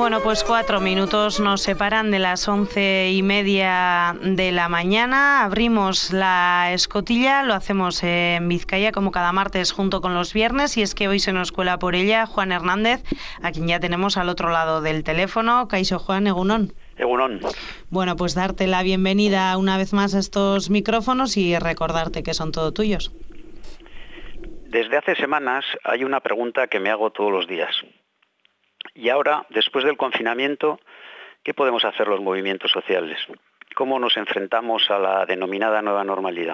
Bueno, pues 4 minutos nos separan de las 11:30 de la mañana. Abrimos la escotilla, lo hacemos en Vizcaya como cada martes junto con los viernes, y es que hoy se nos cuela por ella Juan Hernández, a quien ya tenemos al otro lado del teléfono. Kaixo Juan, egunon. Egunon. Bueno, pues darte la bienvenida una vez más a estos micrófonos y recordarte que son todo tuyos. Desde hace semanas hay una pregunta que me hago todos los días. Y ahora, después del confinamiento, ¿qué podemos hacer los movimientos sociales? ¿Cómo nos enfrentamos a la denominada nueva normalidad?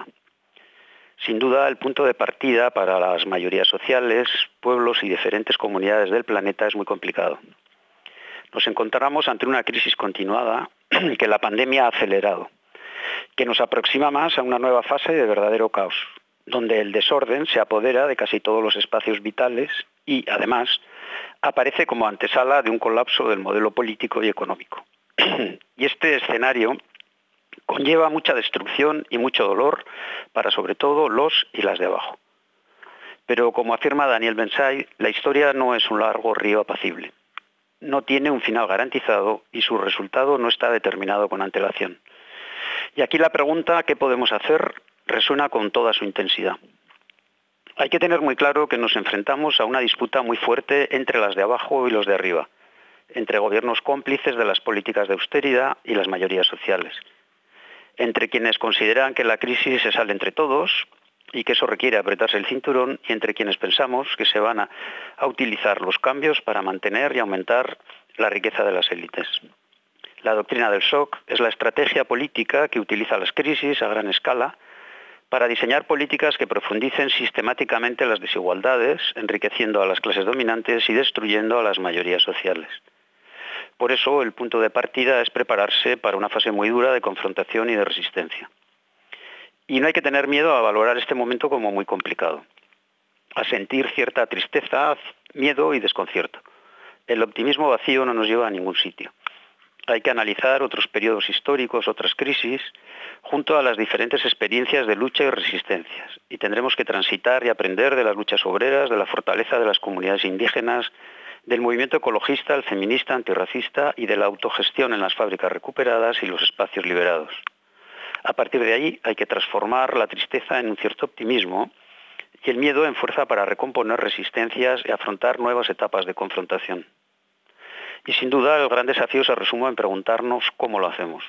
Sin duda, el punto de partida para las mayorías sociales, pueblos y diferentes comunidades del planeta es muy complicado. Nos encontramos ante una crisis continuada que la pandemia ha acelerado, que nos aproxima más a una nueva fase de verdadero caos, donde el desorden se apodera de casi todos los espacios vitales y, además, aparece como antesala de un colapso del modelo político y económico. Y este escenario conlleva mucha destrucción y mucho dolor para, sobre todo, los y las de abajo. Pero, como afirma Daniel Ben-Said, la historia no es un largo río apacible. No tiene un final garantizado y su resultado no está determinado con antelación. Y aquí la pregunta ¿qué podemos hacer? Resuena con toda su intensidad. Hay que tener muy claro que nos enfrentamos a una disputa muy fuerte entre las de abajo y los de arriba, entre gobiernos cómplices de las políticas de austeridad y las mayorías sociales, entre quienes consideran que la crisis se sale entre todos y que eso requiere apretarse el cinturón, y entre quienes pensamos que se van a utilizar los cambios para mantener y aumentar la riqueza de las élites. La doctrina del shock es la estrategia política que utiliza las crisis a gran escala para diseñar políticas que profundicen sistemáticamente las desigualdades, enriqueciendo a las clases dominantes y destruyendo a las mayorías sociales. Por eso, el punto de partida es prepararse para una fase muy dura de confrontación y de resistencia. Y no hay que tener miedo a valorar este momento como muy complicado, a sentir cierta tristeza, miedo y desconcierto. El optimismo vacío no nos lleva a ningún sitio. Hay que analizar otros periodos históricos, otras crisis, junto a las diferentes experiencias de lucha y resistencias. Y tendremos que transitar y aprender de las luchas obreras, de la fortaleza de las comunidades indígenas, del movimiento ecologista, el feminista, antirracista y de la autogestión en las fábricas recuperadas y los espacios liberados. A partir de ahí hay que transformar la tristeza en un cierto optimismo y el miedo en fuerza para recomponer resistencias y afrontar nuevas etapas de confrontación. Y sin duda el gran desafío se resume en preguntarnos cómo lo hacemos.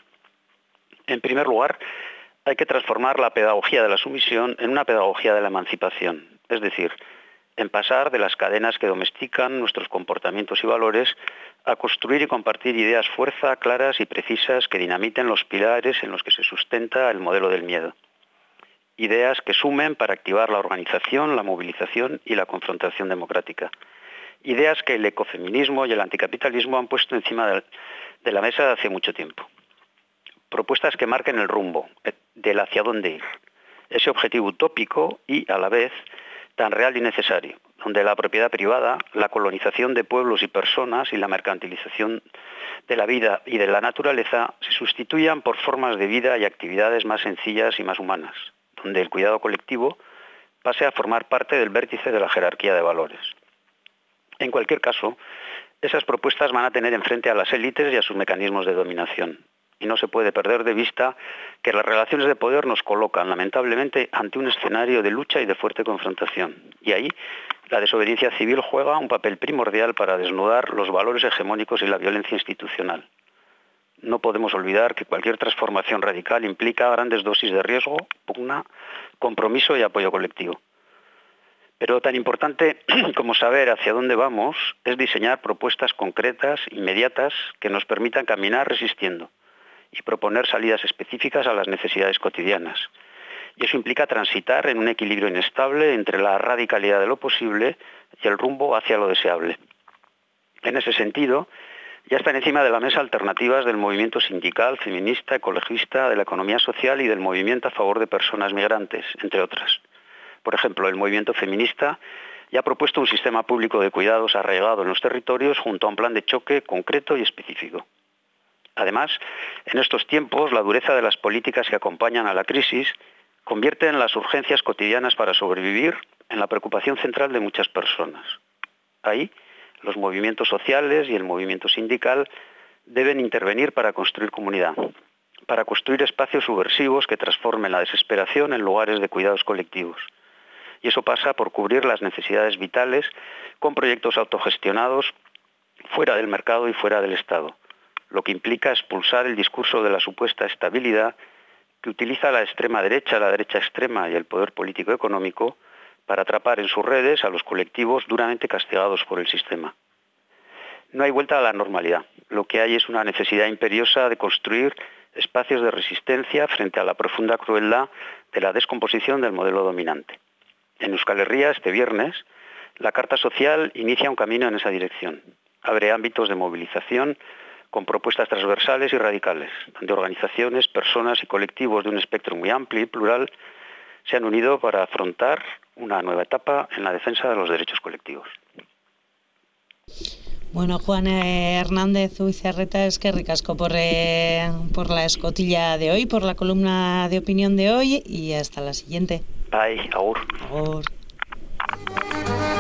En primer lugar, hay que transformar la pedagogía de la sumisión en una pedagogía de la emancipación, es decir, en pasar de las cadenas que domestican nuestros comportamientos y valores a construir y compartir ideas fuerza, claras y precisas que dinamiten los pilares en los que se sustenta el modelo del miedo. Ideas que sumen para activar la organización, la movilización y la confrontación democrática. Ideas que el ecofeminismo y el anticapitalismo han puesto encima de la mesa hace mucho tiempo. Propuestas que marquen el rumbo del hacia dónde ir. Ese objetivo utópico y, a la vez, tan real y necesario, donde la propiedad privada, la colonización de pueblos y personas y la mercantilización de la vida y de la naturaleza se sustituyan por formas de vida y actividades más sencillas y más humanas, donde el cuidado colectivo pase a formar parte del vértice de la jerarquía de valores. En cualquier caso, esas propuestas van a tener enfrente a las élites y a sus mecanismos de dominación. Y no se puede perder de vista que las relaciones de poder nos colocan, lamentablemente, ante un escenario de lucha y de fuerte confrontación. Y ahí, la desobediencia civil juega un papel primordial para desnudar los valores hegemónicos y la violencia institucional. No podemos olvidar que cualquier transformación radical implica grandes dosis de riesgo, pugna, compromiso y apoyo colectivo. Pero tan importante como saber hacia dónde vamos es diseñar propuestas concretas, inmediatas, que nos permitan caminar resistiendo y proponer salidas específicas a las necesidades cotidianas. Y eso implica transitar en un equilibrio inestable entre la radicalidad de lo posible y el rumbo hacia lo deseable. En ese sentido, ya están encima de la mesa alternativas del movimiento sindical, feminista, ecologista, de la economía social y del movimiento a favor de personas migrantes, entre otras. Por ejemplo, el movimiento feminista ya ha propuesto un sistema público de cuidados arraigado en los territorios junto a un plan de choque concreto y específico. Además, en estos tiempos, la dureza de las políticas que acompañan a la crisis convierte en las urgencias cotidianas para sobrevivir en la preocupación central de muchas personas. Ahí, Los movimientos sociales y el movimiento sindical deben intervenir para construir comunidad, para construir espacios subversivos que transformen la desesperación en lugares de cuidados colectivos. Y eso pasa por cubrir las necesidades vitales con proyectos autogestionados fuera del mercado y fuera del Estado, lo que implica expulsar el discurso de la supuesta estabilidad que utiliza la extrema derecha, la derecha extrema y el poder político económico para atrapar en sus redes a los colectivos duramente castigados por el sistema. No hay vuelta a la normalidad. Lo que hay es una necesidad imperiosa de construir espacios de resistencia frente a la profunda crueldad de la descomposición del modelo dominante. En Euskal Herria, este viernes, la Carta Social inicia un camino en esa dirección. Abre ámbitos de movilización con propuestas transversales y radicales, donde organizaciones, personas y colectivos de un espectro muy amplio y plural se han unido para afrontar una nueva etapa en la defensa de los derechos colectivos. Bueno, Juan Hernández Uzarreta, eskerrik asko por la escotilla de hoy, por la columna de opinión de hoy y hasta la siguiente. Bye, agur. Agur.